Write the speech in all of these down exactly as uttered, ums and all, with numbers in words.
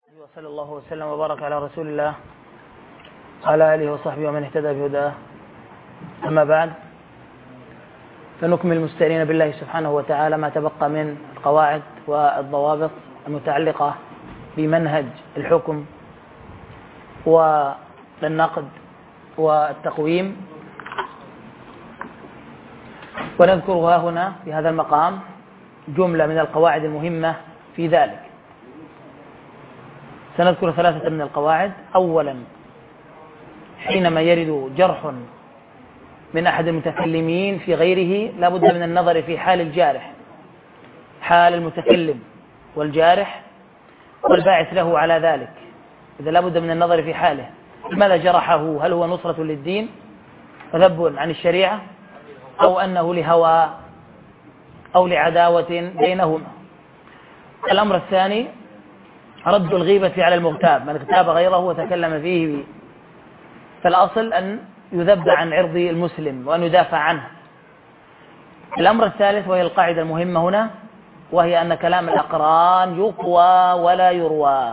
وصلى الله وسلم وبارك على رسول الله وعلى آله وصحبه ومن اهتدى بهداه. أما بعد، فنكمل مستعينين بالله سبحانه وتعالى ما تبقى من القواعد والضوابط المتعلقة بمنهج الحكم والنقد والتقويم، ونذكرها هنا في هذا المقام جملة من القواعد المهمة في ذلك. سنذكر ثلاثة من القواعد. أولا، حينما يرد جرح من أحد المتكلمين في غيره لا بد من النظر في حال الجارح، حال المتكلم والجارح والباعث له على ذلك. إذا لا بد من النظر في حاله، لماذا جرحه؟ هل هو نصرة للدين وذب عن الشريعة، أو أنه لهوى أو لعداوة بينهما؟ الأمر الثاني، رد الغيبة على المغتاب. من اغتاب غيره وتكلم فيه، فالأصل أن يذب عن عرض المسلم وأن يدافع عنه. الأمر الثالث، وهي القاعدة المهمة هنا، وهي أن كلام الأقران يقوى ولا يروى،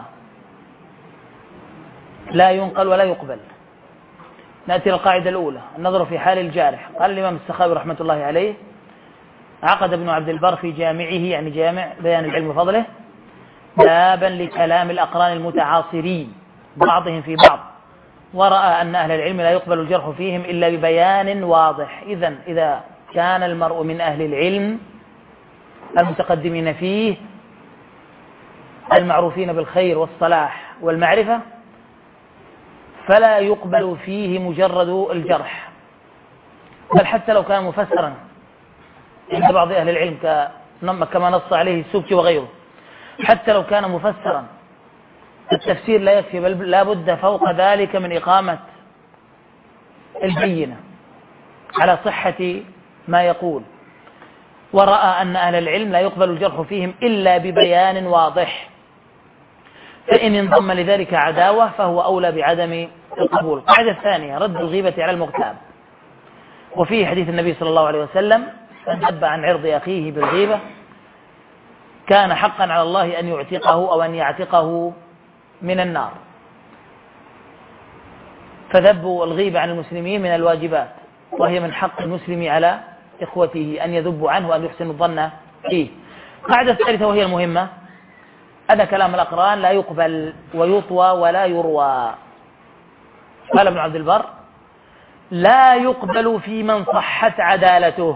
لا ينقل ولا يقبل. نأتي للقاعدة الأولى، النظر في حال الجارح. قال الإمام السخاوي رحمة الله عليه: عقد ابن عبد البر في جامعه، يعني جامع بيان العلم وفضله، بابا لكلام الأقران المتعاصرين بعضهم في بعض، ورأى أن أهل العلم لا يقبل الجرح فيهم إلا ببيان واضح. إذن إذا كان المرء من أهل العلم المتقدمين فيه المعروفين بالخير والصلاح والمعرفة، فلا يقبل فيه مجرد الجرح، بل حتى لو كان مفسرا عند بعض أهل العلم كما نص عليه السبكي وغيره، حتى لو كان مفسرا التفسير لا يكفي، بل لا بد فوق ذلك من إقامة البينة على صحة ما يقول. ورأى أن أهل العلم لا يقبل الجرح فيهم إلا ببيان واضح، فإن انضم لذلك عداوة فهو أولى بعدم القبول. القاعدة الثانية، رد الغيبة على المغتاب. وفيه حديث النبي صلى الله عليه وسلم: من ذب عن عرض أخيه بالغيبة كان حقا على الله أن يعتقه أو أن يعتقه من النار. فذب الغيبة عن المسلمين من الواجبات، وهي من حق المسلم على إخوته أن يذب عنه وأن يحسن الظن فيه. القاعدة الثالثة وهي المهمة، أن كلام الأقران لا يقبل ويطوى ولا يروى. قال ابن عبد البر: لا يقبل في من صحت عدالته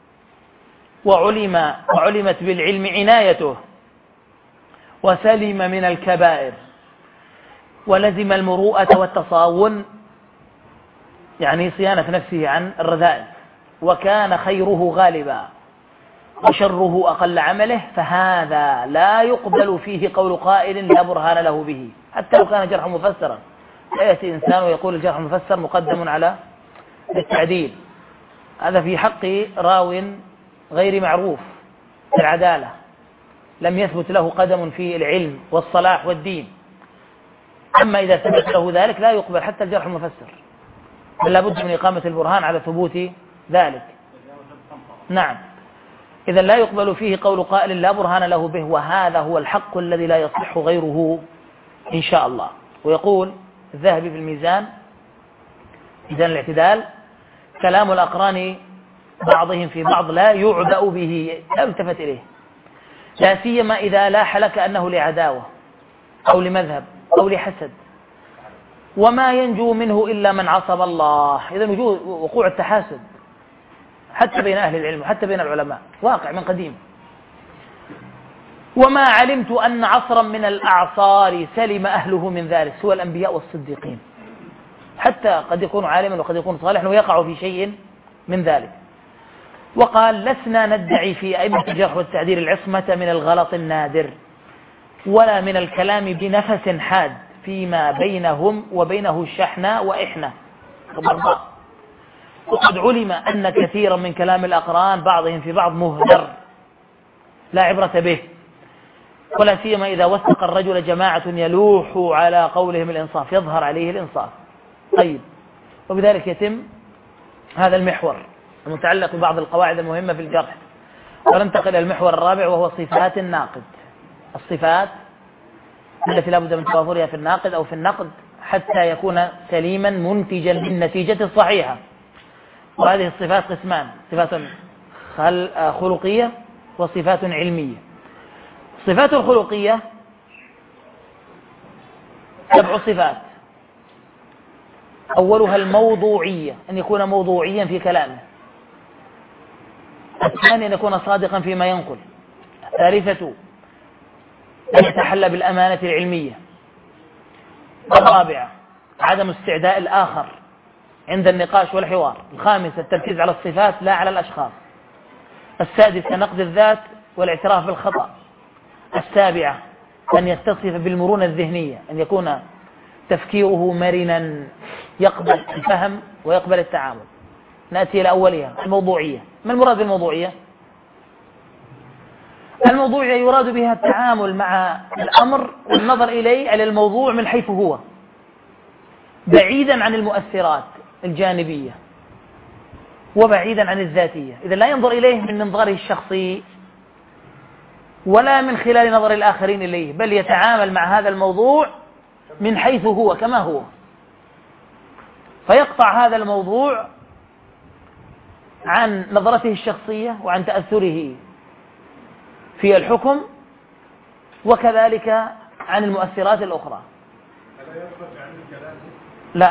وعلم وعلمت بالعلم عنايته وسلم من الكبائر ولزم المروءة والتصاون، يعني صيانة نفسه عن الرذائل، وكان خيره غالبا وشره أقل عمله، فهذا لا يقبل فيه قول قائل لا برهان له به، حتى لو كان جرح مفسرا. يأتي إنسان ويقول الجرح المفسر مقدم على التعديل، هذا في حق راو غير معروف العدالة، لم يثبت له قدم في العلم والصلاح والدين. أما إذا ثبت له ذلك لا يقبل حتى الجرح المفسر، بل لابد من إقامة البرهان على ثبوت ذلك. نعم، إذا لا يقبل فيه قول قائل لا برهان له به، وهذا هو الحق الذي لا يصح غيره إن شاء الله. ويقول الذهبي في الميزان، ميزان الاعتدال: كلام الأقران بعضهم في بعض لا يعبأ به، لا يلتفت إليه، لا سيما إذا لاح لك أنه لعداوة أو لمذهب أو لحسد، وما ينجو منه إلا من عصم الله. إذا وجود وقوع التحاسد حتى بين أهل العلم وحتى بين العلماء واقع من قديم. وما علمت أن عصرا من الأعصار سلم أهله من ذلك سوى الأنبياء والصديقين، حتى قد يكون عالما وقد يكون صالحا ويقع في شيء من ذلك. وقال: لسنا ندعي في أئمة الجرح والتعديل العصمة من الغلط النادر، ولا من الكلام بنفس حاد فيما بينهم وبينه الشحنة وإحنا وبرضاء. وقد علم أن كثيرا من كلام الأقران بعضهم في بعض مهدر لا عبرة به، ولا سيما إذا وثق الرجل جماعة يلوح على قولهم الإنصاف، يظهر عليه الإنصاف. طيب، وبذلك يتم هذا المحور المتعلق ببعض القواعد المهمة في الجرح. وننتقل إلى المحور الرابع، وهو صفات الناقد. الصفات التي لا بد من توافرها في الناقد أو في النقد حتى يكون سليما منتجا للنتيجة الصحيحة. وهذه الصفات قسمان: صفات خلقية وصفات علمية. الصفات الخلقية سبع صفات: أولها الموضوعية، أن يكون موضوعيا في كلامه. الثاني أن يكون صادقا فيما ينقل. الثالثة أن يتحلى بالأمانة العلمية. الرابعة عدم استعداء الآخر عند النقاش والحوار. الخامسة التركيز على الصفات لا على الأشخاص. السادسة نقد الذات والاعتراف بالخطأ. السابعة أن يتصف بالمرونة الذهنية، أن يكون تفكيره مرنا يقبل الفهم ويقبل التعامل. نأتي إلى أولها الموضوعية. ما المراد بالموضوعية؟ الموضوعية يراد بها التعامل مع الأمر والنظر إليه على الموضوع من حيث هو، بعيدا عن المؤثرات الجانبية وبعيدا عن الذاتية. إذا لا ينظر إليه من منظره الشخصي ولا من خلال نظر الآخرين إليه، بل يتعامل مع هذا الموضوع من حيث هو كما هو، فيقطع هذا الموضوع عن نظرته الشخصية وعن تأثره في الحكم، وكذلك عن المؤثرات الأخرى. لا،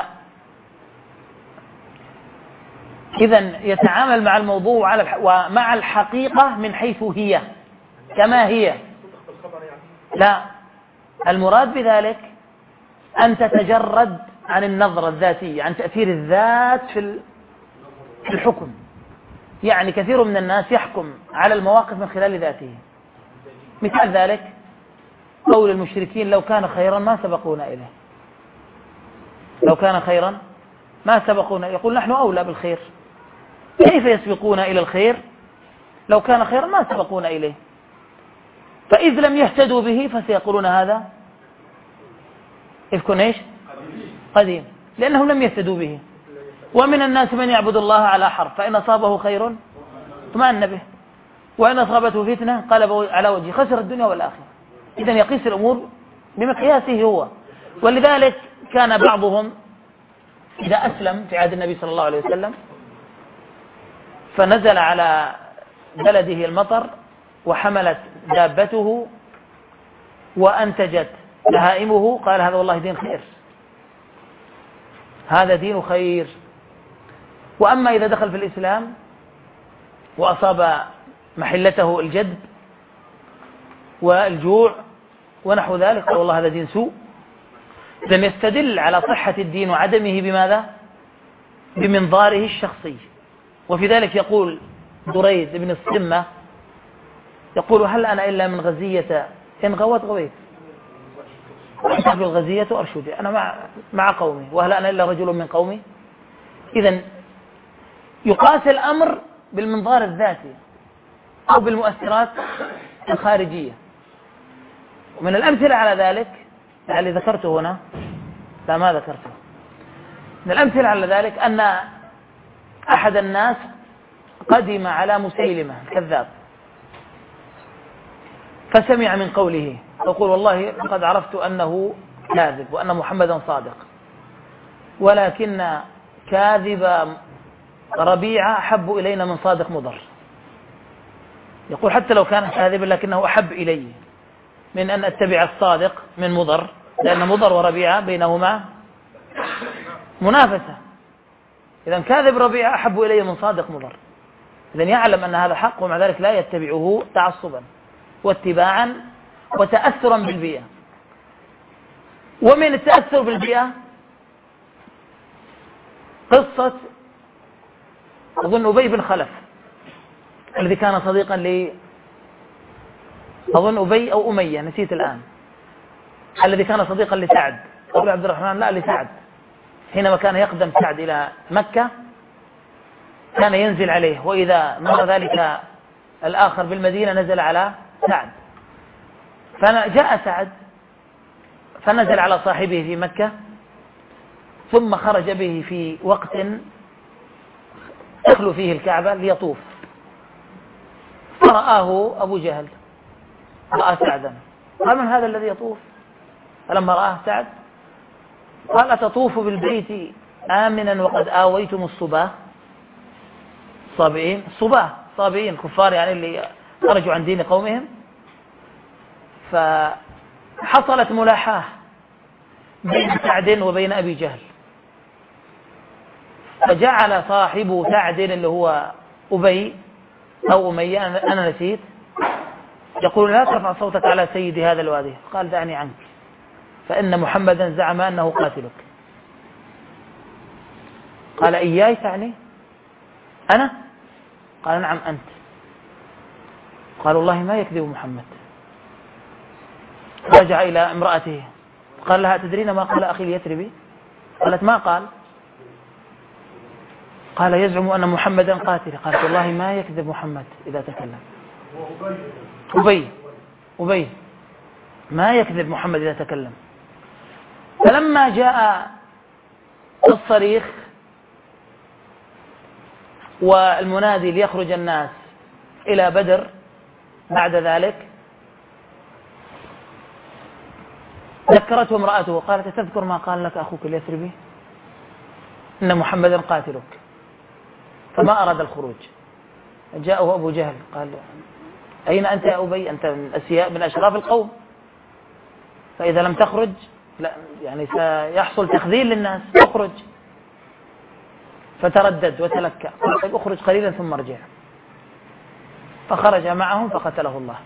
إذن يتعامل مع الموضوع ومع الحقيقة من حيث هي كما هي. لا، المراد بذلك أن تتجرد عن النظرة الذاتية، عن تأثير الذات في الحكم. يعني كثير من الناس يحكم على المواقف من خلال ذاته. مثال ذلك قول المشركين: لو كان خيرا ما سبقونا إليه. لو كان خيرا ما سبقونا، يقول نحن أولى بالخير. كيف يسبقون إلى الخير؟ لو كان خيرا ما سبقونا إليه. فإذ لم يهتدوا به فسيقولون هذا إفك إيش؟ قديم، لأنهم لم يهتدوا به. ومن الناس من يعبد الله على حرف، فإن أصابه خير اطمأن به، وإن أصابته فتنة قلب على وجهه خسر الدنيا والآخرة. إذن يقيس الأمور بمقياسه هو. ولذلك كان بعضهم إذا أسلم في عهد النبي صلى الله عليه وسلم فنزل على بلده المطر وحملت دابته وأنتجت بهائمه، قال هذا والله دين خير، هذا دين خير. وأما إذا دخل في الإسلام وأصاب محلته الجدب والجوع ونحو ذلك، قال والله هذا دين سوء. إذن يستدل على صحة الدين وعدمه بماذا؟ بمنظاره الشخصي. وفي ذلك يقول دريد بن الصمة، يقول: هل أنا إلا من غزية إن غوت غويت، وأحب الغزية أرشدي، أنا مع, مع قومي، وهل أنا إلا رجل من قومي. إذن يقاس الأمر بالمنظار الذاتي أو بالمؤثرات الخارجية. ومن الأمثلة على ذلك لعلي ذكرته هنا، لا ما ذكرته، من الأمثلة على ذلك أن أحد الناس قدم على مسيلمة الكذاب فسمع من قوله، يقول: والله قد عرفت أنه كاذب وأن محمدا صادق، ولكن كاذب ربيعة أحب إلينا من صادق مضر. يقول حتى لو كان كاذبا لكنه أحب إلي من أن أتبع الصادق من مضر، لأن مضر وربيعة بينهما منافسة. إذن كاذب ربيعة أحب إلي من صادق مضر. إذن يعلم أن هذا حق، ومع ذلك لا يتبعه تعصبا واتباعا وتأثرا بالبيئة. ومن التأثر بالبيئة قصة أظن أبي بن خلف الذي كان صديقا لي، أظن أبي أو أمية نسيت الآن، الذي كان صديقا لسعد أبو عبد الرحمن، لا لسعد، حينما كان يقدم سعد إلى مكة كان ينزل عليه، وإذا مر ذلك الآخر بالمدينة نزل على سعد. فجاء سعد فنزل على صاحبه في مكة، ثم خرج به في وقت يخلو فيه الكعبة ليطوف، فرآه أبو جهل، رأى سعدا، قال: من هذا الذي يطوف؟ فلما رآه سعد قال أتطوف بالبيت آمنا وقد آويتم الصباه الصابئين الصباه الصابئين الكفار يعني اللي خرجوا عن دين قومهم. فحصلت ملاحاة بين سعد وبين أبي جهل، فجعل صاحب سعد اللي هو أبي أو أمية أنا نسيت يقول لا ترفع صوتك على سيد هذا الوادي. قال دعني عنك فإن محمدا زعم أنه قاتلك. قال إياي تعني أنا؟ قال نعم أنت. قال والله ما يكذب محمد. رجع إلى امرأته قال لها تدرين ما قال أخي اليثربي؟ قالت ما قال. قال يزعم أن محمدا قاتل. قالت والله ما يكذب محمد إذا تكلم. أبي أبي ما يكذب محمد إذا تكلم. فلما جاء الصريخ والمنادي ليخرج الناس إلى بدر بعد ذلك ذكرته امرأته قالت تذكر ما قال لك أخوك اليثربي إن محمدا قاتلك؟ فما أراد الخروج. جاءه أبو جهل قال أين أنت يا أبي؟ أنت من أسياء من أشراف القوم، فإذا لم تخرج لا يعني سيحصل تخذيل للناس، اخرج. فتردد وتلكأ قال طيب اخرج قليلا ثم ارجع. فخرج معهم فقتله الله.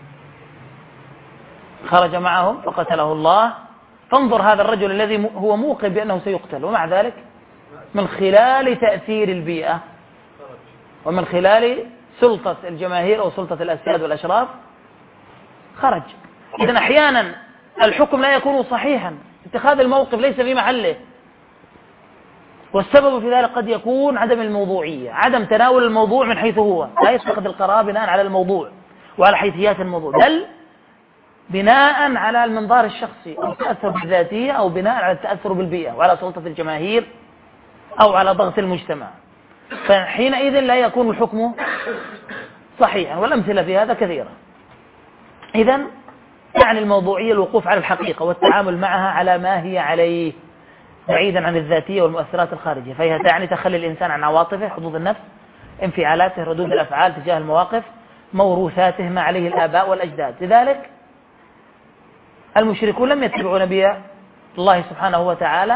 خرج معهم فقتله الله. فانظر هذا الرجل الذي هو موقن بأنه سيقتل، ومع ذلك من خلال تأثير البيئة ومن خلال سلطة الجماهير أو سلطة الأسياد والأشراف خرج. إذن أحيانا الحكم لا يكون صحيحا، اتخاذ الموقف ليس في محله، والسبب في ذلك قد يكون عدم الموضوعية، عدم تناول الموضوع من حيث هو، لا يتخذ القرار بناء على الموضوع وعلى حيثيات الموضوع، بل بناء على المنظار الشخصي أو التأثر بالذاتية أو بناء على التأثر بالبيئة وعلى سلطة الجماهير أو على ضغط المجتمع. فحينئذ لا يكون الحكم صحيحا، والأمثلة في هذا كثيرة. إذن يعني الموضوعية الوقوف على الحقيقة والتعامل معها على ما هي عليه بعيدا عن الذاتية والمؤثرات الخارجية، فهي تعني تخلي الإنسان عن عواطفه، حظوظ النفس، انفعالاته، ردود الأفعال تجاه المواقف، موروثاته ما عليه الآباء والأجداد. لذلك المشركون لم يتبعوا نبي الله سبحانه وتعالى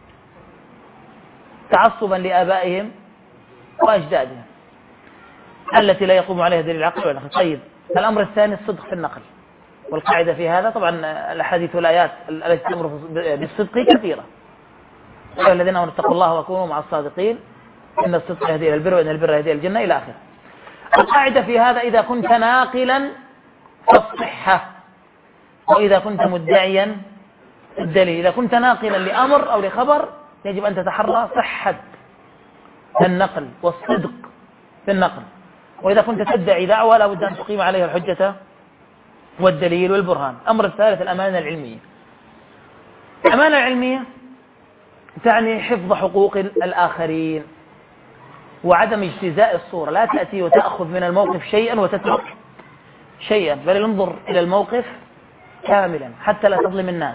تعصبا لآبائهم وأجدادهم التي لا يقوم عليها دليل العقل والنقل. طيب الأمر الثاني الصدق في النقل، والقاعدة في هذا طبعا الأحاديث والآيات التي تأمر بالصدق كثيرة. يا الذين آمنوا اتقوا الله وكونوا مع الصادقين إن الصدق يهدي إلى البر وإن البر يهدي إلى الجنة إلى آخره. القاعدة في هذا إذا كنت ناقلا فالصحة، وإذا كنت مدعيا الدليل. إذا كنت ناقلا لأمر أو لخبر يجب أن تتحرى صحة النقل والصدق في النقل، وإذا كنت تدعي دعوة لا بد أن تقيم عليها الحجة والدليل والبرهان. الأمر الثالث الأمانة العلمية. الأمانة العلمية تعني حفظ حقوق الآخرين وعدم اجتزاء الصورة، لا تأتي وتأخذ من الموقف شيئا وتترك شيئا، بل انظر إلى الموقف كاملا حتى لا تظلم الناس،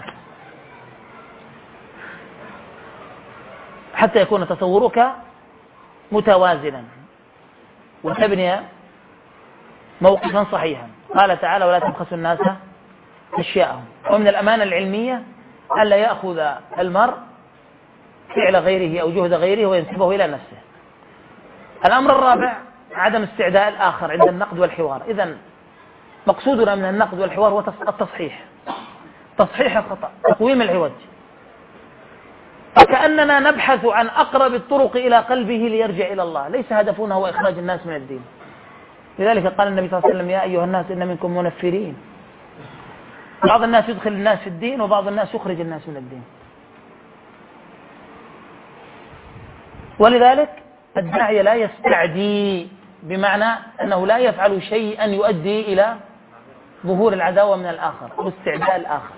حتى يكون تصورك متوازنا وتبني موقفا صحيحا. قال تعالى ولا تبخسوا الناس أشياءهم. ومن الأمانة العلمية ألا يأخذ المرء فعل غيره أو جهد غيره وينسبه إلى نفسه. الأمر الرابع عدم استعداء الآخر عند النقد والحوار. إذن مقصودنا من النقد والحوار هو التصحيح، تصحيح الخطأ، تقويم العوج، فكأننا نبحث عن أقرب الطرق إلى قلبه ليرجع إلى الله، ليس هدفنا هو إخراج الناس من الدين. لذلك قال النبي صلى الله عليه وسلم يا أيها الناس إن منكم منفرين. بعض الناس يدخل الناس في الدين وبعض الناس يخرج الناس من الدين. ولذلك الداعية لا يستعدي، بمعنى أنه لا يفعل شيئا يؤدي إلى ظهور العداوة من الآخر أو استعداء الآخر،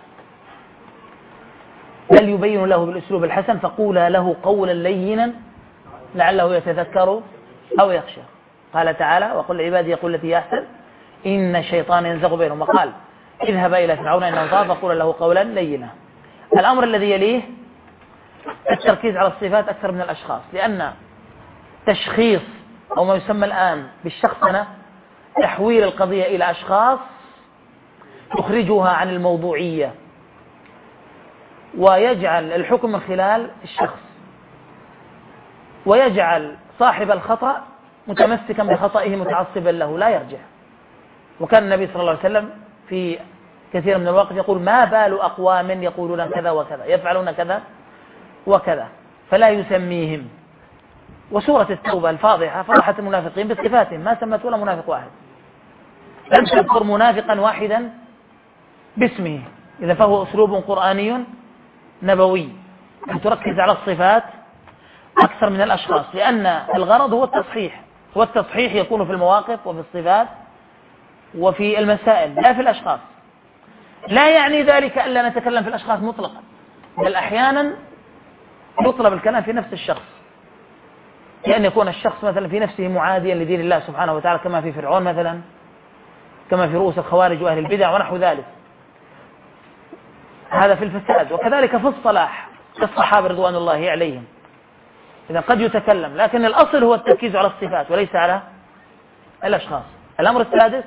بل يبين له بالأسلوب الحسن فقولا له قولا لينا لعله يتذكر أو يخشى. قال تعالى وقل عبادي يقول التي هي أحسن إن الشيطان ينزغ بينهم، وقال اذهب إلى فرعون إنه طغى فقولا له قولا لينا. الأمر الذي يليه التركيز على الصفات أكثر من الأشخاص، لأن تشخيص أو ما يسمى الآن بالشخصنة تحويل القضية إلى أشخاص يخرجها عن الموضوعية ويجعل الحكم من خلال الشخص، ويجعل صاحب الخطأ متمسكا بخطئه متعصبا له لا يرجع. وكان النبي صلى الله عليه وسلم في كثير من الوقت يقول: ما بال أقوام يقولون كذا وكذا، يفعلون كذا وكذا، فلا يسميهم. وسورة التوبة الفاضحة فضحت المنافقين بصفاتهم، ما سمت ولا منافق واحد، لم تذكر منافقا واحدا باسمه. إذا فهو أسلوب قرآني نبوي أن تركز على الصفات أكثر من الأشخاص، لأن الغرض هو التصحيح، والتصحيح يكون في المواقف وفي الصفات وفي المسائل لا في الأشخاص. لا يعني ذلك ألا نتكلم في الأشخاص مطلقا، بل أحيانا يطلب الكلام في نفس الشخص، لأن يكون الشخص مثلا في نفسه معاديا لدين الله سبحانه وتعالى، كما في فرعون مثلا، كما في رؤوس الخوارج وأهل البدع ونحو ذلك، هذا في الفساد. وكذلك في الصلاح كالصحابة رضوان الله عليهم، إذا قد يتكلم، لكن الأصل هو التركيز على الصفات وليس على الأشخاص. الأمر السادس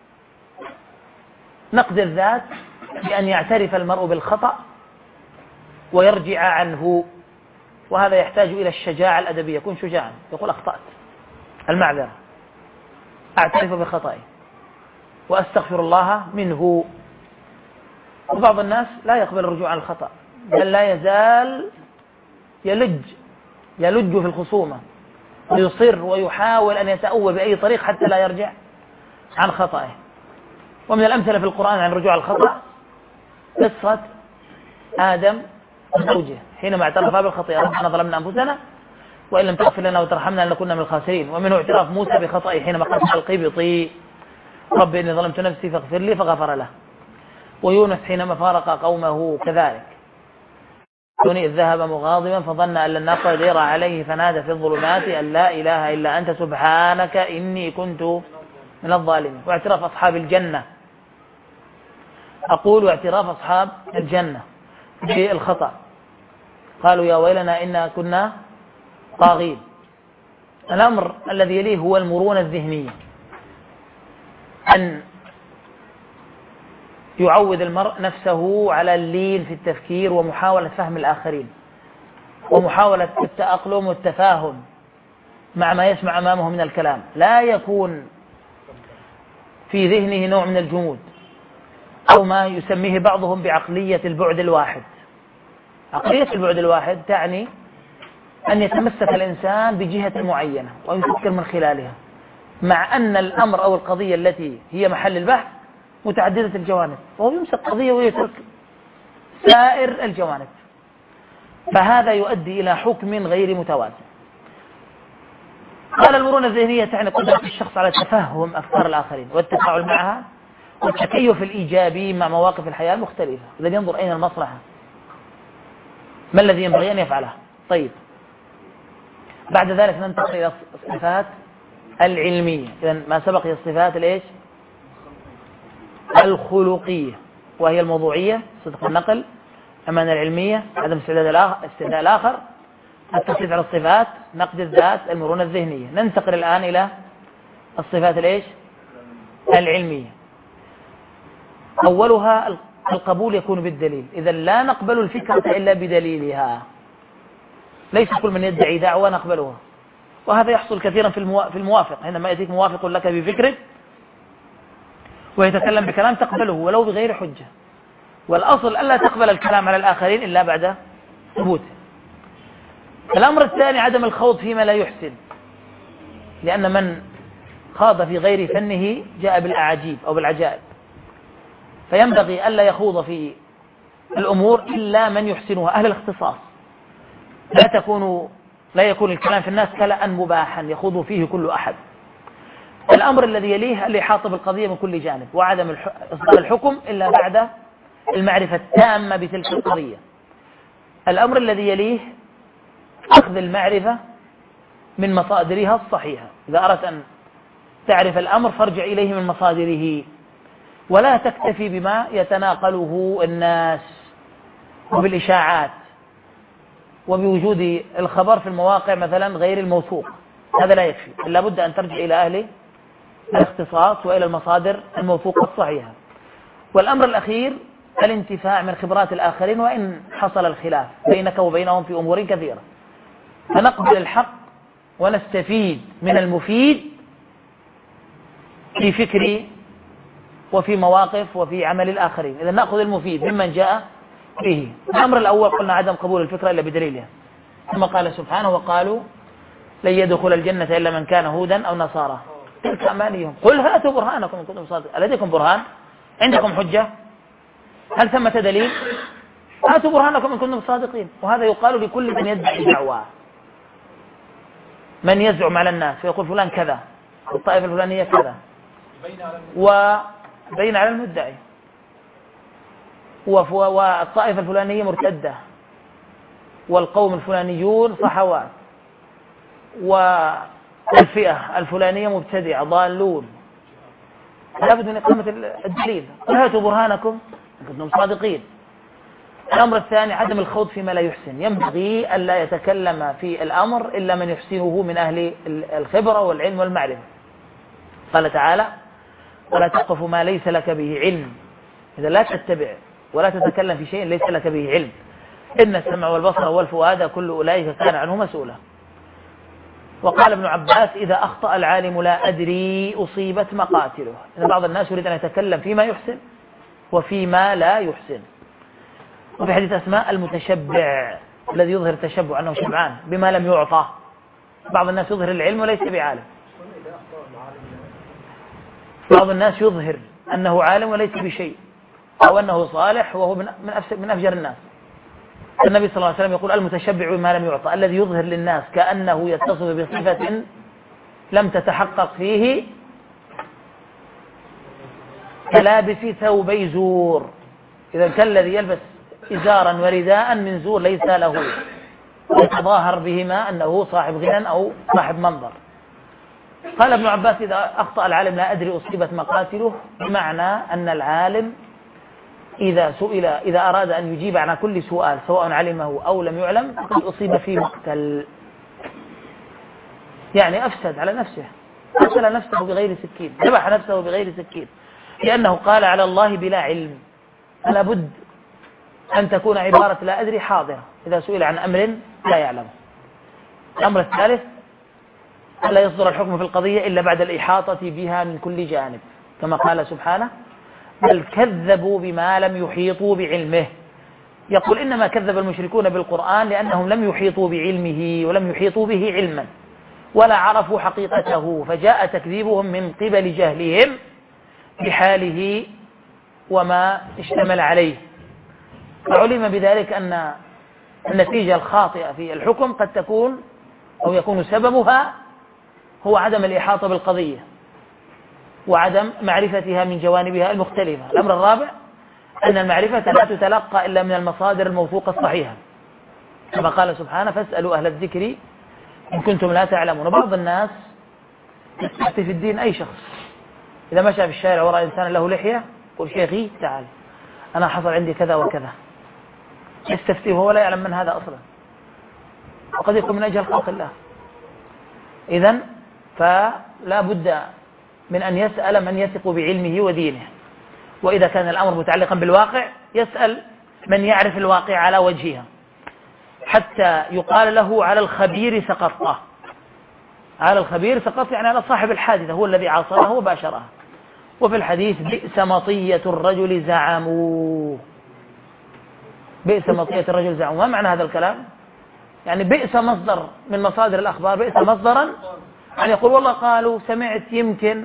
نقد الذات، بأن يعترف المرء بالخطأ ويرجع عنه، وهذا يحتاج إلى الشجاعة الأدبية. يكون شجاعا، يقول: أخطأت، المعذرة، أعترف بخطئي وأستغفر الله منه. وبعض الناس لا يقبل الرجوع عن الخطأ، بل لا يزال يلج يلج في الخصومة ويصر ويحاول أن يتأوى بأي طريق حتى لا يرجع عن خطئه. ومن الأمثلة في القرآن عن رجوع الخطأ قصة آدم وزوجه حينما اعترفا بالخطيئة: ربنا ظلمنا أنفسنا وإن لم تغفر لنا وترحمنا لنكن من الخاسرين. ومنه اعتراف موسى بخطئه حينما قال القبطي: رب إني ظلمت نفسي فاغفر لي، فغفر له. ويونس حينما فارق قومه كذلك: إذ ذهب مغاضبا فظن أن لن نقدر عليه فنادى في الظلمات أن لا إله إلا أنت سبحانك إني كنت من الظالمين. واعتراف أصحاب الجنة، أقول واعتراف أصحاب الجنة بالخطأ، قالوا: يا ويلنا إنا كنا طاغين. الأمر الذي يليه هو المرونة الذهنية، أن يعود المرء نفسه على اللين في التفكير ومحاولة فهم الآخرين ومحاولة التأقلم والتفاهم مع ما يسمع أمامه من الكلام. لا يكون في ذهنه نوع من الجمود أو ما يسميه بعضهم بعقلية البعد الواحد. عقلية البعد الواحد تعني أن يتمسك الإنسان بجهة معينة ويفكر من خلالها، مع أن الأمر أو القضية التي هي محل البحث متعددة الجوانب، وهو يمسك قضية ويترك سائر الجوانب، فهذا يؤدي إلى حكم غير متوازن. قال: المرونة الذهنية تعني قدرة الشخص على تفهم أفكار الآخرين والتفاعل معها والتكيف الإيجابي مع مواقف الحياة المختلفة. إذا ينظر أين المصلحة، ما الذي ينبغي أن يفعله. طيب، بعد ذلك ننتقل إلى الصفات العلمية. إذن ما سبق هي الصفات الإيش؟ الخلقية، وهي الموضوعية، صدق النقل، أمانة العلمية، عدم استعداد الآخر، التركيز على الصفات، نقد الذات، المرونة الذهنية. ننتقل الآن إلى الصفات الإيش؟ العلمية. أولها القبول يكون بالدليل، إذا لا نقبل الفكرة إلا بدليلها، ليس كل من يدعي دعوة نقبلها. وهذا يحصل كثيرا في الموافق، حينما يأتيك موافق لك بفكرك ويتكلم بكلام تقبله ولو بغير حجة، والأصل ألا تقبل الكلام على الآخرين إلا بعد ثبوته. الأمر الثاني عدم الخوض فيما لا يحسن، لأن من خاض في غير فنه جاء بالأعاجيب أو بالعجائب، فينبغي ألا يخوض في الأمور إلا من يحسنها، أهل الاختصاص. لا تكون لا يكون الكلام في الناس كلأ مباحا يخوض فيه كل أحد. الأمر الذي يليه الإحاطة بالقضية من كل جانب، وعدم إصدار الحكم إلا بعد المعرفة التامة بتلك القضية. الأمر الذي يليه أخذ المعرفة من مصادرها الصحيحة، إذا أردت أن تعرف الأمر فارجع إليه من مصادره، ولا تكتفي بما يتناقله الناس وبالإشاعات وبوجود الخبر في المواقع مثلا غير الموثوق، هذا لا يكفي، لا بد أن ترجع إلى أهل الاختصاص وإلى المصادر الموثوقة الصحيحة. والأمر الأخير الانتفاع من خبرات الآخرين وإن حصل الخلاف بينك وبينهم في أمور كثيرة، فنقبل الحق ونستفيد من المفيد في فكري وفي مواقف وفي عمل الآخرين. إذا نأخذ المفيد ممن جاء به. الأمر الأول قلنا عدم قبول الفكرة إلا بدليلها، ثم قال سبحانه وقالوا لن يدخل الجنة إلا من كان هودا أو نصارى تلك أمانيهم قل هاتوا برهانكم إن كنتم صادقين. لديكم برهان؟ عندكم حجة؟ هل ثمة دليل؟ هاتوا برهانكم إن كنتم صادقين. وهذا يقال لكل من يدعي دعوة، من يزعم على الناس ويقول فلان كذا والطائفة الفلانية كذا وبين على المدعي، والطائفة الفلانية مرتدة والقوم الفلانيون صحوات والفئة الفلانية مبتدعة ضالون، لا بد من إقامة الدليل. هاتوا برهانكم إن كنتم صادقين. الأمر الثاني عدم الخوض فيما لا يحسن، ينبغي ألا يتكلم في الأمر إلا من يحسنه من أهل الخبرة والعلم والمعرفة. قال تعالى ولا تقف ما ليس لك به علم، إذا لا تتبع ولا تتكلم في شيء ليس لك به علم، إن السمع والبصر والفؤاد كل أولئك كان عنه مسؤولا. وقال ابن عباس إذا أخطأ العالم لا أدري أصيبت مقاتله. إن بعض الناس يريد أن يتكلم فيما يحسن وفيما لا يحسن. وفي حديث أسماء المتشبع الذي يظهر تشبع أنه شبعان بما لم يعطى. بعض الناس يظهر العلم وليس بعالم، بعض الناس يظهر أنه عالم وليس بشيء، أو أنه صالح وهو من أفجر الناس. النبي صلى الله عليه وسلم يقول المتشبع بما لم يعطى الذي يظهر للناس كأنه يتصف بصفة لم تتحقق فيه كلابس ثوبي زور. إذا كالذي يلبس إزارا ورداء من زور ليس له، يتظاهر بهما أنه صاحب غنى أو صاحب منظر. قال ابن عباس إذا أخطأ العالم لا أدري أصيبت مقاتله، بمعنى أن العالم إذا سئل إذا أراد أن يجيب عن كل سؤال سواء علمه أو لم يعلم فقد أصيب في مقتل، يعني أفسد على نفسه، قتل نفسه بغير سكين، ذبح نفسه بغير سكين، لأنه قال على الله بلا علم. فلا بد أن تكون عبارة لا أدري حاضرة إذا سئل عن أمر لا يعلم. الأمر الثالث ألا يصدر الحكم في القضية إلا بعد الإحاطة بها من كل جانب، كما قال سبحانه بل كذبوا بما لم يحيطوا بعلمه. يقول إنما كذب المشركون بالقرآن لأنهم لم يحيطوا بعلمه ولم يحيطوا به علما ولا عرفوا حقيقته، فجاء تكذيبهم من قبل جهلهم بحاله وما اشتمل عليه. فعلم بذلك أن النتيجة الخاطئة في الحكم قد تكون أو يكون سببها هو عدم الإحاطة بالقضية وعدم معرفتها من جوانبها المختلفة. الأمر الرابع أن المعرفة لا تتلقى إلا من المصادر الموثوقة الصحيحة، كما قال سبحانه فاسألوا أهل الذكر إن كنتم لا تعلمون. بعض الناس يستفتي في الدين أي شخص، إذا مشى في الشارع ورأى إنسان له لحية يقول شيخي تعال أنا حصل عندي كذا وكذا، يستفتي وهو لا يعلم من هذا أصلا، وقد يكون من أجل خلق الله. إذن فلا بد من أن يسأل من يثق بعلمه ودينه، وإذا كان الأمر متعلقا بالواقع يسأل من يعرف الواقع على وجهها، حتى يقال له على الخبير سقطه. على الخبير سقط يعني على صاحب الحادثة، هو الذي عاصرها وباشرها. وفي الحديث بئس مطية الرجل زعموه، بئس مطية الرجل زعموه. ما معنى هذا الكلام؟ يعني بئس مصدر من مصادر الأخبار، بئس مصدرا يعني يقول والله قالوا سمعت يمكن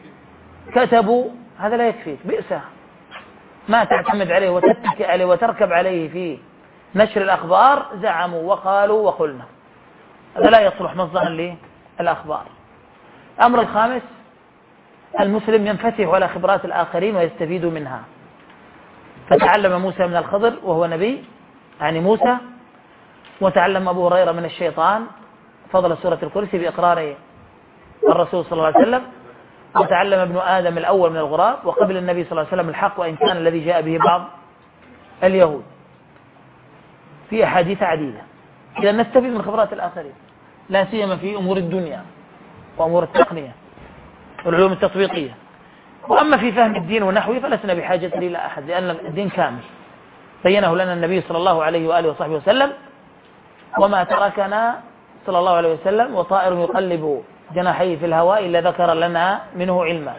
كتبوا، هذا لا يكفي. بئس ما تعتمد عليه وتتكئ عليه وتركب عليه في نشر الأخبار، زعموا وقالوا وقلنا، هذا لا يصلح مصدرا للأخبار. الأمر الخامس المسلم ينفتح على خبرات الآخرين ويستفيد منها. فتعلم موسى من الخضر وهو نبي يعني موسى، وتعلم أبو هريرة من الشيطان فضل سورة الكرسي بإقرار الرسول صلى الله عليه وسلم، وتعلم ابن آدم الأول من الغراب وقبل النبي صلى الله عليه وسلم الحق وإن كان الذي جاء به بعض اليهود. في أحاديث عديدة. إذا نستفيد من خبرات الآخرين، لا سيما في أمور الدنيا وأمور التقنية والعلوم التطبيقية. وأما في فهم الدين ونحوه فلسنا بحاجة إلى أحد، لأن الدين كامل بينه لنا النبي صلى الله عليه وآله وصحبه وسلم، وما تركنا صلى الله عليه وسلم وطائر يقلب جناحيه في الهواء إلا ذكر لنا منه علما.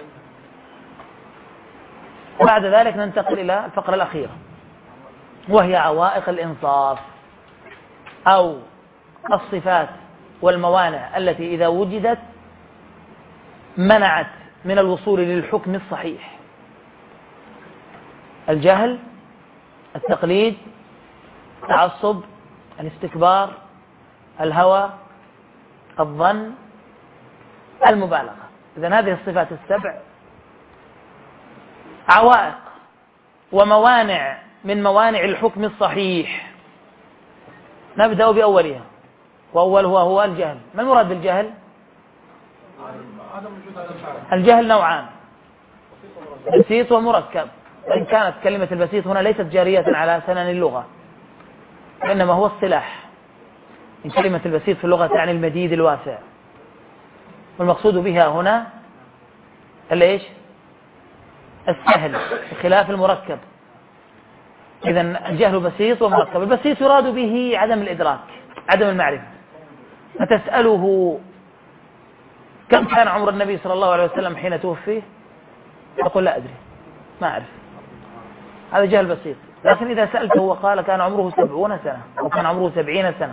بعد ذلك ننتقل إلى الفقرة الأخيرة، وهي عوائق الإنصاف أو الصفات والموانع التي إذا وجدت منعت من الوصول للحكم الصحيح: الجهل، التقليد، التعصب، الاستكبار، الهوى، الظن، المبالغة. إذن هذه الصفات السبع عوائق وموانع من موانع الحكم الصحيح. نبدأ بأولها، وأولها هو الجهل. ما المراد بالجهل؟ الجهل نوعان: بسيط ومركب. وإن كانت كلمة البسيط هنا ليست جارية على سنن اللغة، وإنما هو اصطلاح. إن كلمة البسيط في اللغة تعني المديد الواسع، والمقصود بها هنا الإيش؟ السهل بخلاف المركب. إذن الجهل بسيط ومركب. البسيط يراد به عدم الإدراك، عدم المعرفة. فتسأله كم كان عمر النبي صلى الله عليه وسلم حين توفي؟ يقول لا أدري، ما أعرف. هذا جهل بسيط. لكن إذا سألته وقال كان عمره سبعون سنة أو كان عمره سبعين سنة،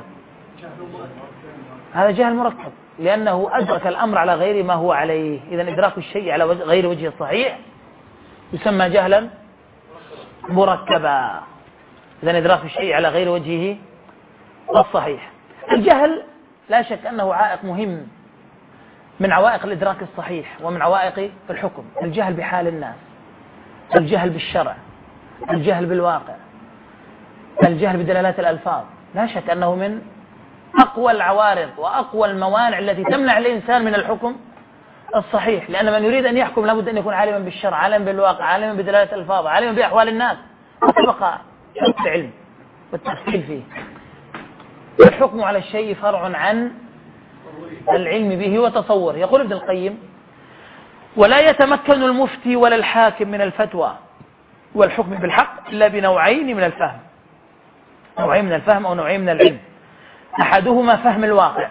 هذا جهل مركب، لأنه أدرك الأمر على غير ما هو عليه. إذن إدراك الشيء على غير وجهه الصحيح يسمى جهلا مركبا. إذن إدراك الشيء على غير وجهه الصحيح. الجهل لا شك أنه عائق مهم من عوائق الإدراك الصحيح ومن عوائق الحكم. الجهل بحال الناس، الجهل بالشرع، الجهل بالواقع، الجهل بدلالات الألفاظ، لا شك أنه من أقوى العوارض وأقوى الموانع التي تمنع الإنسان من الحكم الصحيح. لأن من يريد أن يحكم لابد أن يكون عالما بالشرع، عالما بالواقع، عالما بدلالات الألفاظ، عالما بأحوال الناس، وتبقى شرط العلم والتفصيل فيه. الحكم على الشيء فرع عن العلم به وتصوره. يقول ابن القيم: ولا يتمكن المفتي ولا الحاكم من الفتوى والحكم بالحق إلا بنوعين من الفهم، نوعين من الفهم أو نوعين من العلم. أحدهما فهم الواقع،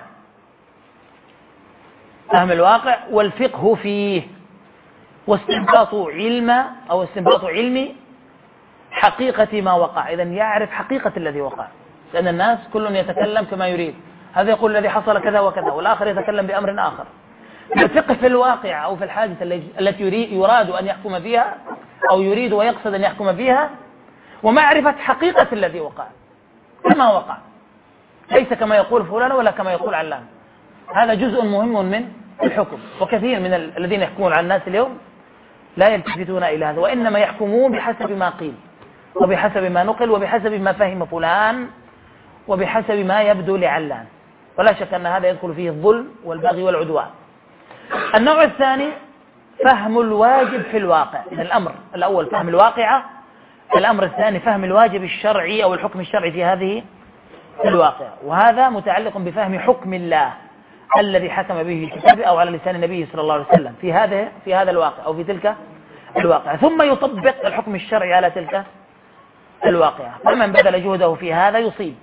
فهم الواقع والفقه فيه، واستنباط علم أو استنباط علم حقيقة ما وقع. إذن يعرف حقيقة الذي وقع، لأن الناس كل يتكلم كما يريد. هذا يقول الذي حصل كذا وكذا، والآخر يتكلم بأمر آخر. الفقه في الواقع أو في الحادثة التي يراد أن يحكم فيها أو يريد ويقصد أن يحكم فيها، ومعرفة حقيقة الذي وقع كما وقع، ليس كما يقول فلان ولا كما يقول علان. هذا جزء مهم من الحكم. وكثير من الذين يحكمون على الناس اليوم لا يلتفتون إلى هذا، وإنما يحكمون بحسب ما قيل وبحسب ما نقل وبحسب ما فهم فلان وبحسب ما يبدو لعلان. ولا شك أن هذا يدخل فيه الظلم والبغي والعدوان. النوع الثاني فهم الواجب في الواقع. إذن الأمر الأول فهم الواقعة، الأمر الثاني فهم الواجب الشرعي أو الحكم الشرعي في هذه الواقع. وهذا متعلق بفهم حكم الله الذي حكم به في كتابه أو على لسان النبي صلى الله عليه وسلم في هذا في هذا الواقع أو في تلك الواقع، ثم يطبق الحكم الشرعي على تلك الواقعة. فمن بذل جهده في هذا يصيب.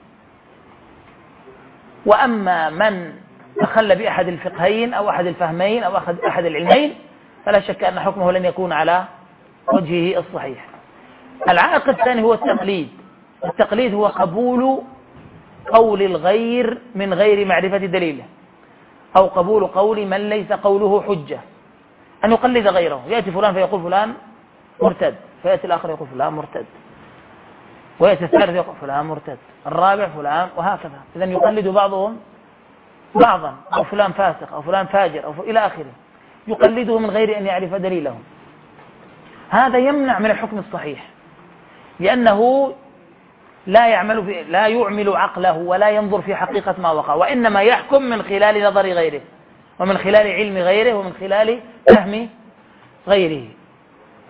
وأما من تخلى بأحد الفقهين أو أحد الفهمين أو أحد العلمين فلا شك أن حكمه لن يكون على وجهه الصحيح. العائق الثاني هو التقليد. التقليد هو قبول قول الغير من غير معرفة دليله، أو قبول قول من ليس قوله حجة. أن يقلد غيره، يأتي فلان فيقول فلان مرتد، فيأتي الآخر يقول فلان مرتد، ويأتي الثالث يقول فلان مرتد، الرابع فلان، وهكذا. إذن يقلد بعضهم بعضا، أو فلان فاسق أو فلان فاجر أو إلى آخره، يقلده من غير أن يعرف دليله. هذا يمنع من الحكم الصحيح، لأنه لا يعمل في لا يعمل عقله ولا ينظر في حقيقة ما وقع، وإنما يحكم من خلال نظر غيره ومن خلال علم غيره ومن خلال فهم غيره.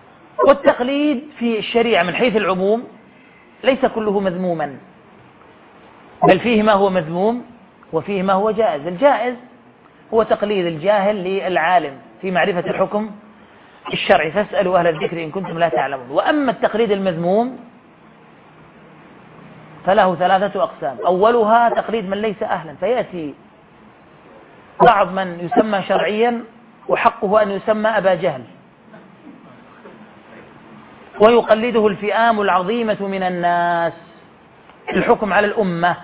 والتقليد في الشريعة من حيث العموم ليس كله مذموما، بل فيه ما هو مذموم وفيه ما هو جائز. الجائز هو تقليد الجاهل للعالم في معرفة الحكم الشرعي، فاسألوا أهل الذكر إن كنتم لا تعلمون. وأما التقليد المذموم فله ثلاثة أقسام. أولها تقليد من ليس أهلا، فيأتي بعض من يسمى شرعيا وحقه أن يسمى أبا جهل، ويقلده الفئام العظيمة من الناس في الحكم على الأمة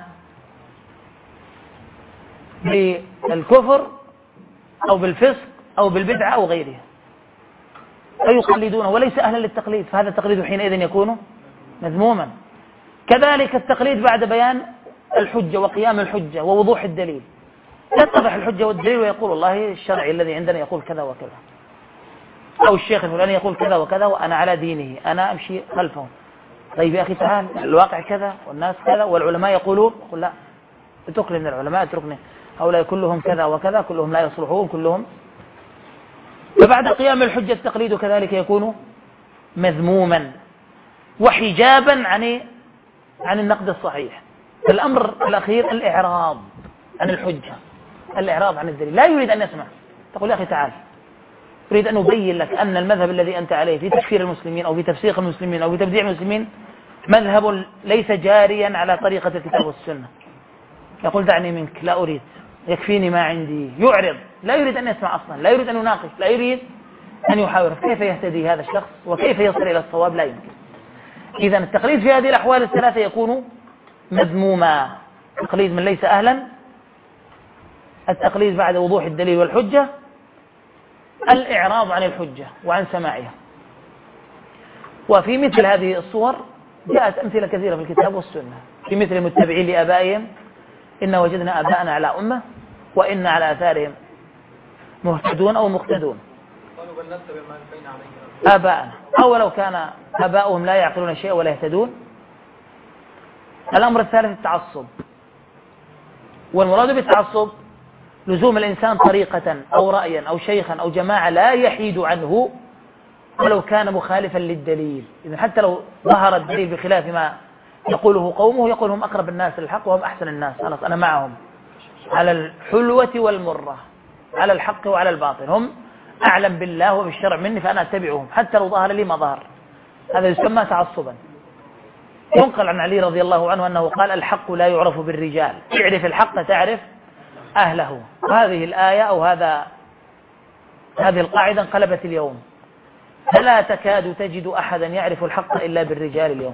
بالكفر أو بالفسق أو بالبدعة أو غيرها، فيقلدونه وليس أهلا للتقليد، فهذا التقليد حينئذ يكون مذموما. كذلك التقليد بعد بيان الحجة وقيام الحجة ووضوح الدليل، يتضح الحجة والدليل ويقول والله الشرعي الذي عندنا يقول كذا وكذا، أو الشيخ الفلاني يقول كذا وكذا وأنا على دينه، أنا أمشي خلفه. طيب يا أخي تعال، الواقع كذا والناس كذا والعلماء يقولون، قل لا، اتركني من العلماء، اتركني، هؤلاء كلهم كذا وكذا، كلهم لا يصلحون كلهم. فبعد قيام الحجة التقليد كذلك يكون مذموما وحجابا عن عن النقد الصحيح. الأمر الأخير الإعراض عن الحجة، الإعراض عن الدليل، لا يريد أن يسمع. تقول يا أخي تعال، أريد أن أبين لك أن المذهب الذي أنت عليه في تكفير المسلمين أو في تفسيق المسلمين أو في تبديع المسلمين مذهب ليس جاريا على طريقة الكتاب والسنة. يقول دعني منك، لا أريد، يكفيني ما عندي. يعرض، لا يريد أن يسمع أصلا، لا يريد أن يناقش، لا يريد أن يحاور. كيف يهتدي هذا الشخص وكيف يصل إلى الصواب؟ لا يمكن. إذن التقليد في هذه الأحوال الثلاثة يكون مذموما: التقليد من ليس أهلا، التقليد بعد وضوح الدليل والحجة، الإعراض عن الحجة وعن سماعها. وفي مثل هذه الصور جاءت أمثلة كثيرة في الكتاب والسنة، في مثل المتبعين لآبائهم: إن وجدنا آباءنا على أمة وإن على آثارهم مهتدون أو مقتدون. آباءنا، أو لو كان آباؤهم لا يعقلون شيئا ولا يهتدون. الأمر الثالث التعصب، والمراد بالتعصب لزوم الإنسان طريقة أو رأيا أو شيخا أو جماعة لا يحيد عنه ولو كان مخالفا للدليل. إذن حتى لو ظهر الدليل بخلاف ما يقوله قومه يقول هم أقرب الناس للحق وهم أحسن الناس، خلاص أنا معهم على الحلوة والمرة، على الحق وعلى الباطل، هم أعلم بالله وبالشرع مني فأنا أتبعهم حتى لو ظهر لي ما ظهر. هذا يسمى تعصبا. ينقل عن علي رضي الله عنه أنه قال: الحق لا يعرف بالرجال، اعرف الحق تعرف أهله. وهذه الآية أو هذا هذه القاعدة انقلبت اليوم، فلا تكاد تجد أحدا يعرف الحق إلا بالرجال اليوم.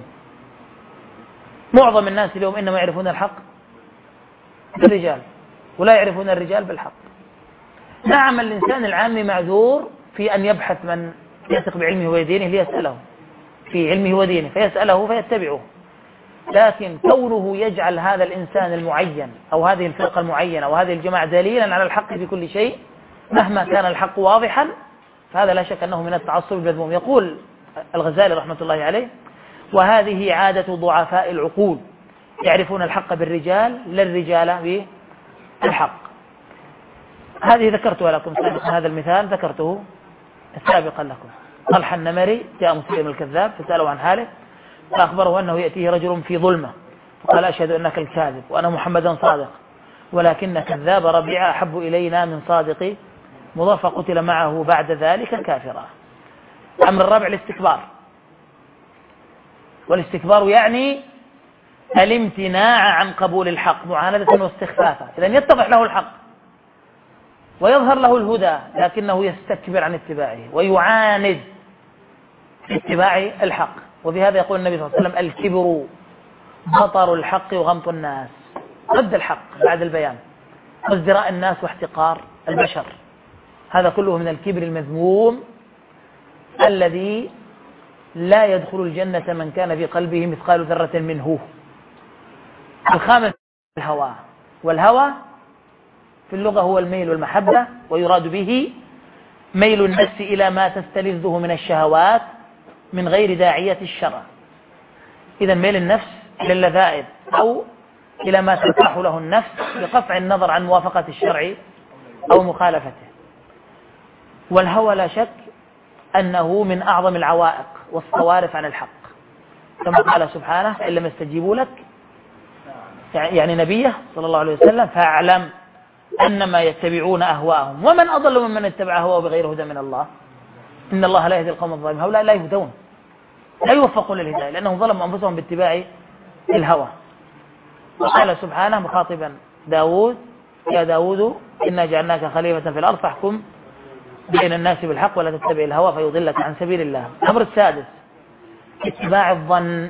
معظم الناس اليوم إنما يعرفون الحق بالرجال ولا يعرفون الرجال بالحق. نعم، الإنسان العامي معذور في أن يبحث من يثق بعلمه ودينه ليسأله في علمه ودينه فيسأله فيتبعه، لكن كونه يجعل هذا الإنسان المعين أو هذه الفرقة المعينة أو هذه الجماعة دليلا على الحق في كل شيء مهما كان الحق واضحا، فهذا لا شك أنه من التعصب المذموم. يقول الغزالي رحمة الله عليه: وهذه عادة ضعفاء العقول، يعرفون الحق بالرجال لا الرجال بالحق. هذه ذكرتها لكم سابقا، هذا المثال ذكرته سابقا لكم. طلحة النمري جاء مسلم الكذاب فسأله عن حاله فأخبره أنه يأتيه رجل في ظلمة فقال: أشهد أنك الكاذب وأنا محمدا صادق، ولكن كذاب ربيعة أحب إلينا من صادق مضر، فقتل معه بعد ذلك كافرا. الأمر الرابع الاستكبار، والاستكبار يعني الامتناع عن قبول الحق معاندة واستخفافا. إذن يتضح له الحق ويظهر له الهدى لكنه يستكبر عن اتباعه ويعاند في اتباع الحق. وبهذا يقول النبي صلى الله عليه وسلم: الكبر بطر الحق وغمط الناس، ضد الحق بعد البيان، وازدراء الناس واحتقار البشر. هذا كله من الكبر المذموم الذي لا يدخل الجنة من كان في قلبه مثقال ذرة منه. الخامس الهوى، والهوى في اللغة هو الميل والمحبة، ويراد به ميل النفس إلى ما تستلذه من الشهوات من غير داعية الشرع. إذا ميل النفس إلى اللذائذ أو إلى ما ترتاح له النفس بقطع النظر عن موافقة الشرع أو مخالفته. والهوى لا شك أنه من أعظم العوائق والصوارف عن الحق، كما قال سبحانه: إن لم يستجيبوا لك يعني نبيه صلى الله عليه وسلم، فاعلم أنما يتبعون أهواءهم، ومن أضل ممن اتبع هواه بغير هدى من الله، إن الله لا يهدي القوم الظالمين. هؤلاء لا يهدون، لا يوفقون للهداية، لأنهم ظلموا أنفسهم باتباع الهوى. وقال سبحانه مخاطبا داود: يا داود إنا جعلناك خليفة في الأرض فاحكم بين الناس بالحق ولا تتبع الهوى فيضلك عن سبيل الله. الأمر السادس اتباع الظن.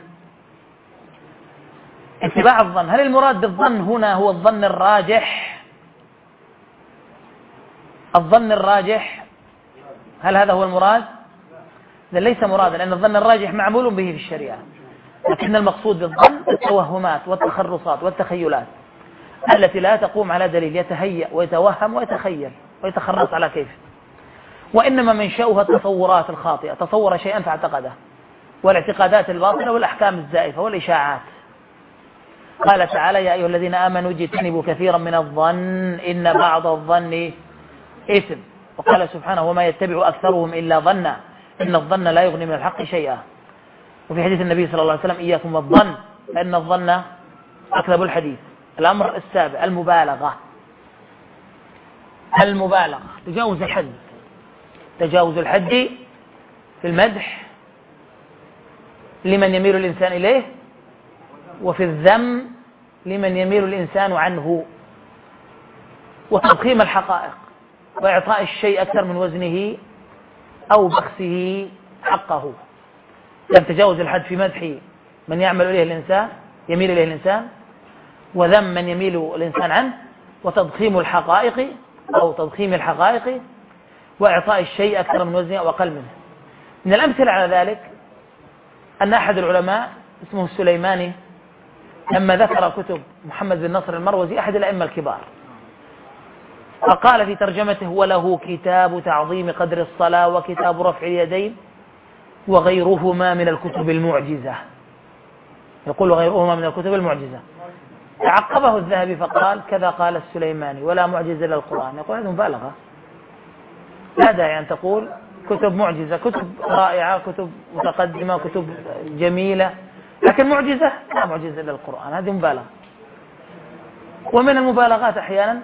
اتباع الظن، هل المراد بالظن هنا هو الظن الراجح؟ الظن الراجح هل هذا هو المراد؟ لا، ليس مرادا، لأن الظن الراجح معمول به في الشريعة، لكن المقصود بالظن التوهمات والتخرصات والتخيلات التي لا تقوم على دليل، يتهيأ ويتوهم ويتخيل ويتخرص على كيف، وإنما منشأها التصورات الخاطئة، تصور شيئا فاعتقده، والاعتقادات الباطلة والأحكام الزائفة والإشاعات. قال تعالى: يا أيها الذين آمنوا اجتنبوا كثيرا من الظن إن بعض الظن إثم. وقال سبحانه: وما يتبع أكثرهم إلا ظنا إن الظن لا يغني من الحق شيئا. وفي حديث النبي صلى الله عليه وسلم: إياكم والظن فإن الظن أكذب الحديث. الأمر السابع المبالغة. المبالغة تجاوز الحد، تجاوز الحد في المدح لمن يميل الإنسان إليه، وفي الذم لمن يميل الإنسان عنه، وتضخيم الحقائق وإعطاء الشيء أكثر من وزنه أو بخسه حقه. لم تجاوز الحد في مدح من يعمل إليه الإنسان يميل إليه الإنسان، وذم من يميل الإنسان عنه، وتضخيم الحقائق أو تضخيم الحقائق وإعطاء الشيء أكثر من وزنه أو أقل منه. من الأمثلة على ذلك أن أحد العلماء اسمه السليماني لما ذكر كتب محمد بن نصر المروزي أحد الأئمة الكبار، فقال في ترجمته: وله كتاب تعظيم قدر الصلاة وكتاب رفع اليدين وغيرهما من الكتب المعجزة. يقول غيرهما من الكتب المعجزة. عقبه الذهبي فقال: كذا قال السليماني ولا معجز إلا القرآن. يقول هذه مبالغة، لا داعي أن تقول كتب معجزة، كتب رائعة، كتب متقدمة، كتب جميلة، لكن معجزة لا معجز إلا القرآن، هذه مبالغة. ومن المبالغات أحيانا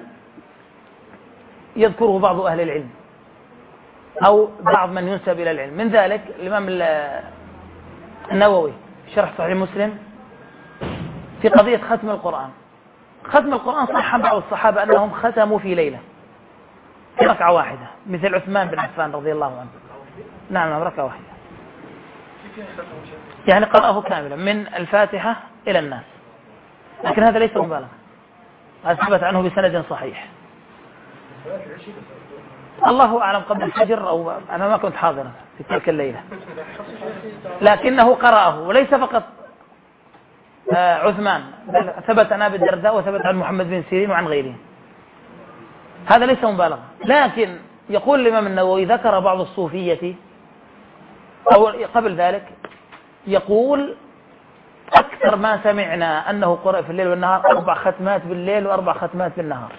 يذكره بعض أهل العلم أو بعض من ينسب إلى العلم، من ذلك الإمام النووي في شرح صحيح مسلم في قضية ختم القرآن. ختم القرآن صح عن بعض الصحابة أنهم ختموا في ليلة في ركعة واحدة، مثل عثمان بن عفان رضي الله عنه. نعم، ركعة واحدة، يعني قرأه كاملا من الفاتحة إلى الناس، لكن هذا ليس مبالغة، هذا ثبت عنه بسند صحيح. الله أعلم قبل الفجر أو أنا ما كنت حاضرا في تلك الليلة، لكنه قرأه. وليس فقط عثمان، بل ثبت عن أبي الدرداء وثبت عن محمد بن سيرين وعن غيره. هذا ليس مبالغة، لكن يقول الإمام النووي ذكر بعض الصوفية أو قبل ذلك يقول: أكثر ما سمعنا أنه قرأ في الليل والنهار أربع ختمات بالليل وأربع ختمات بالنهار.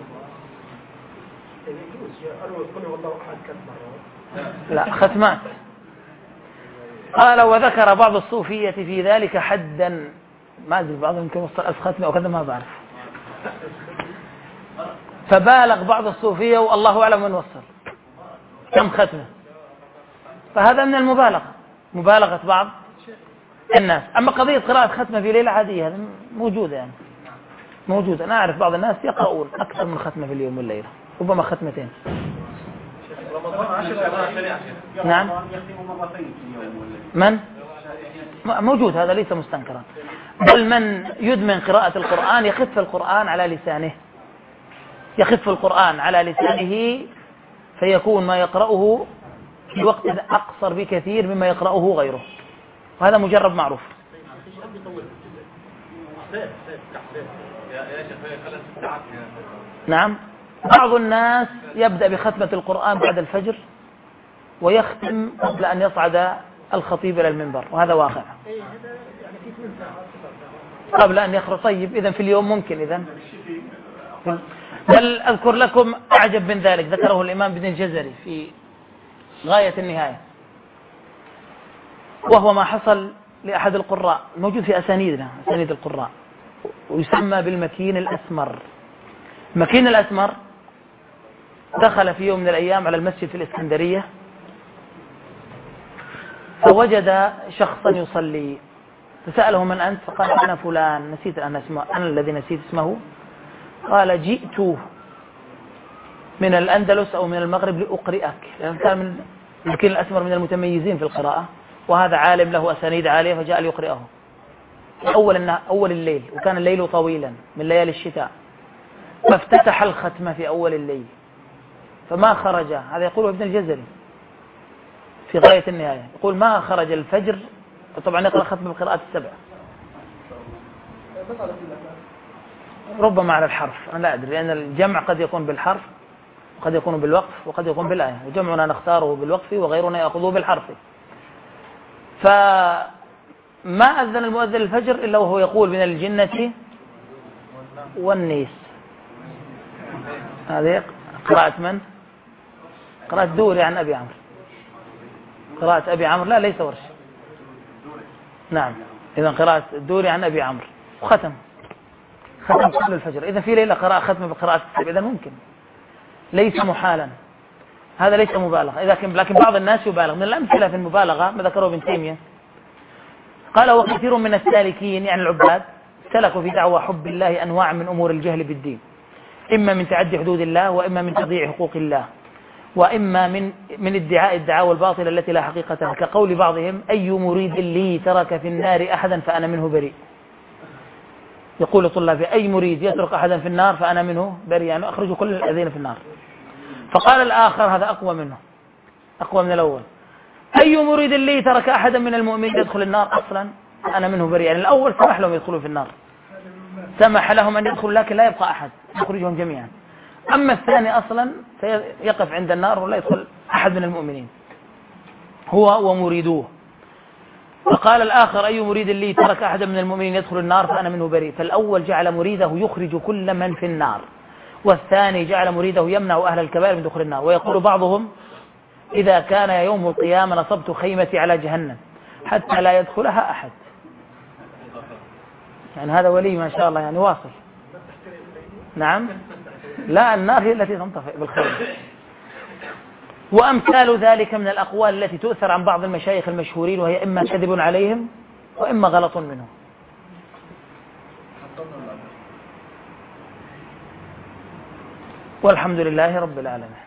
لا، ختمات. قال: وذكر بعض الصوفية في ذلك حدا، ما أدري بعضهم يمكن وصل ألف ختمة أو كذا، ما بعرف. فبالغ بعض الصوفية والله أعلم من وصل كم ختمة. فهذا من المبالغة، مبالغة بعض الناس. أما قضية قراءة ختمة في ليلة عادية هذا موجودة، يعني موجودة. أنا أعرف بعض الناس يقرؤون أكثر من ختمة في اليوم والليلة، ربما ختمتين. نعم، من موجود، هذا ليس مستنكرا. بل من يدمن قراءة القرآن يخف القرآن على لسانه، يخف القرآن على لسانه فيكون ما يقرأه في وقت أقصر بكثير مما يقرأه غيره، وهذا مجرب معروف. نعم، بعض الناس يبدأ بختمة القرآن بعد الفجر ويختم قبل أن يصعد الخطيب إلى المنبر، وهذا واقع قبل أن يخرج. طيب إذن في اليوم ممكن. إذن بل أذكر لكم أعجب من ذلك، ذكره الإمام ابن الجزري في غاية النهاية، وهو ما حصل لأحد القراء موجود في أسانيدنا، أسانيد القراء، ويسمى بالمكين الأسمر. المكين الأسمر دخل في يوم من الأيام على المسجد في الإسكندرية، فوجد شخصا يصلي، فسأله من أنت؟ فقال أنا فلان، نسيت أنا اسمه، أنا الذي نسيت اسمه. قال جئت من الأندلس أو من المغرب لأقرئك، لأنه كان من المكين الأسمر من المتميزين في القراءة، وهذا عالم له أسانيد عالية، فجاء ليقرئه أول أول الليل، وكان الليل طويلا من ليالي الشتاء، فافتتح الختمة في أول الليل فما خرج. هذا يقوله ابن الجزري في غاية النهاية، يقول ما خرج الفجر، طبعا يقرأ ختمة بقراءة السبع، ربما على الحرف، أنا لا أدري، لأن الجمع قد يكون بالحرف وقد يكون بالوقف وقد يكون بالآية، وجمعنا نختاره بالوقف وغيرنا يأخذه بالحرف. فما أذن المؤذن الفجر إلا وهو يقول من الجنة والنيس. هذه قراءة من؟ قراءة دوري عن أبي عمرو، قراءة أبي عمرو، لا ليس ورش، نعم، إذا قراءة دوري عن أبي عمرو وختم ختم قبل الفجر. إذا في ليلة قراءة ختم بقراءة السبع، إذا ممكن، ليس محالا، هذا ليس مبالغة. إذا كان لكن بعض الناس يبالغ. من الأمثلة في المبالغة ما ذكره ابن تيمية، قال وكثير من السالكين يعني العباد سلكوا في دعوى حب الله أنواع من أمور الجهل بالدين، إما من تعدي حدود الله، وإما من تضييع حقوق الله، وإما من من ادعاء الدعاوى الباطلة التي لا حقيقة لها، كقول بعضهم أي مريد لي ترك في النار أحدا فأنا منه بريء. يقول طلابي أي مريد يترك أحدا في النار فأنا منه بريء، يعني أخرج كل الذين في النار. فقال الآخر هذا أقوى منه، أقوى من الأول، أي مريد لي ترك أحدا من المؤمنين يدخل النار أصلا أنا منه بريء. يعني الأول سمح لهم يدخلوا في النار، سمح لهم أن يدخلوا لكن لا يبقى أحد، يخرجهم جميعا. أما الثاني أصلا سيقف عند النار ولا يدخل أحد من المؤمنين، هو ومريدوه. فقال الآخر أي مريد لي ترك أحدا من المؤمنين يدخل النار فأنا منه بريء. فالأول جعل مريده يخرج كل من في النار، والثاني جعل مريده يمنع أهل الكبائر من دخول النار. ويقول بعضهم إذا كان يوم القيامة نصبت خيمتي على جهنم حتى لا يدخلها أحد. يعني هذا ولي ما شاء الله، يعني واصل. نعم، لا، النار هي التي تنطفئ بالخير. وأمثال ذلك من الأقوال التي تؤثر عن بعض المشايخ المشهورين، وهي إما كذب عليهم وإما غلط منهم. والحمد لله رب العالمين.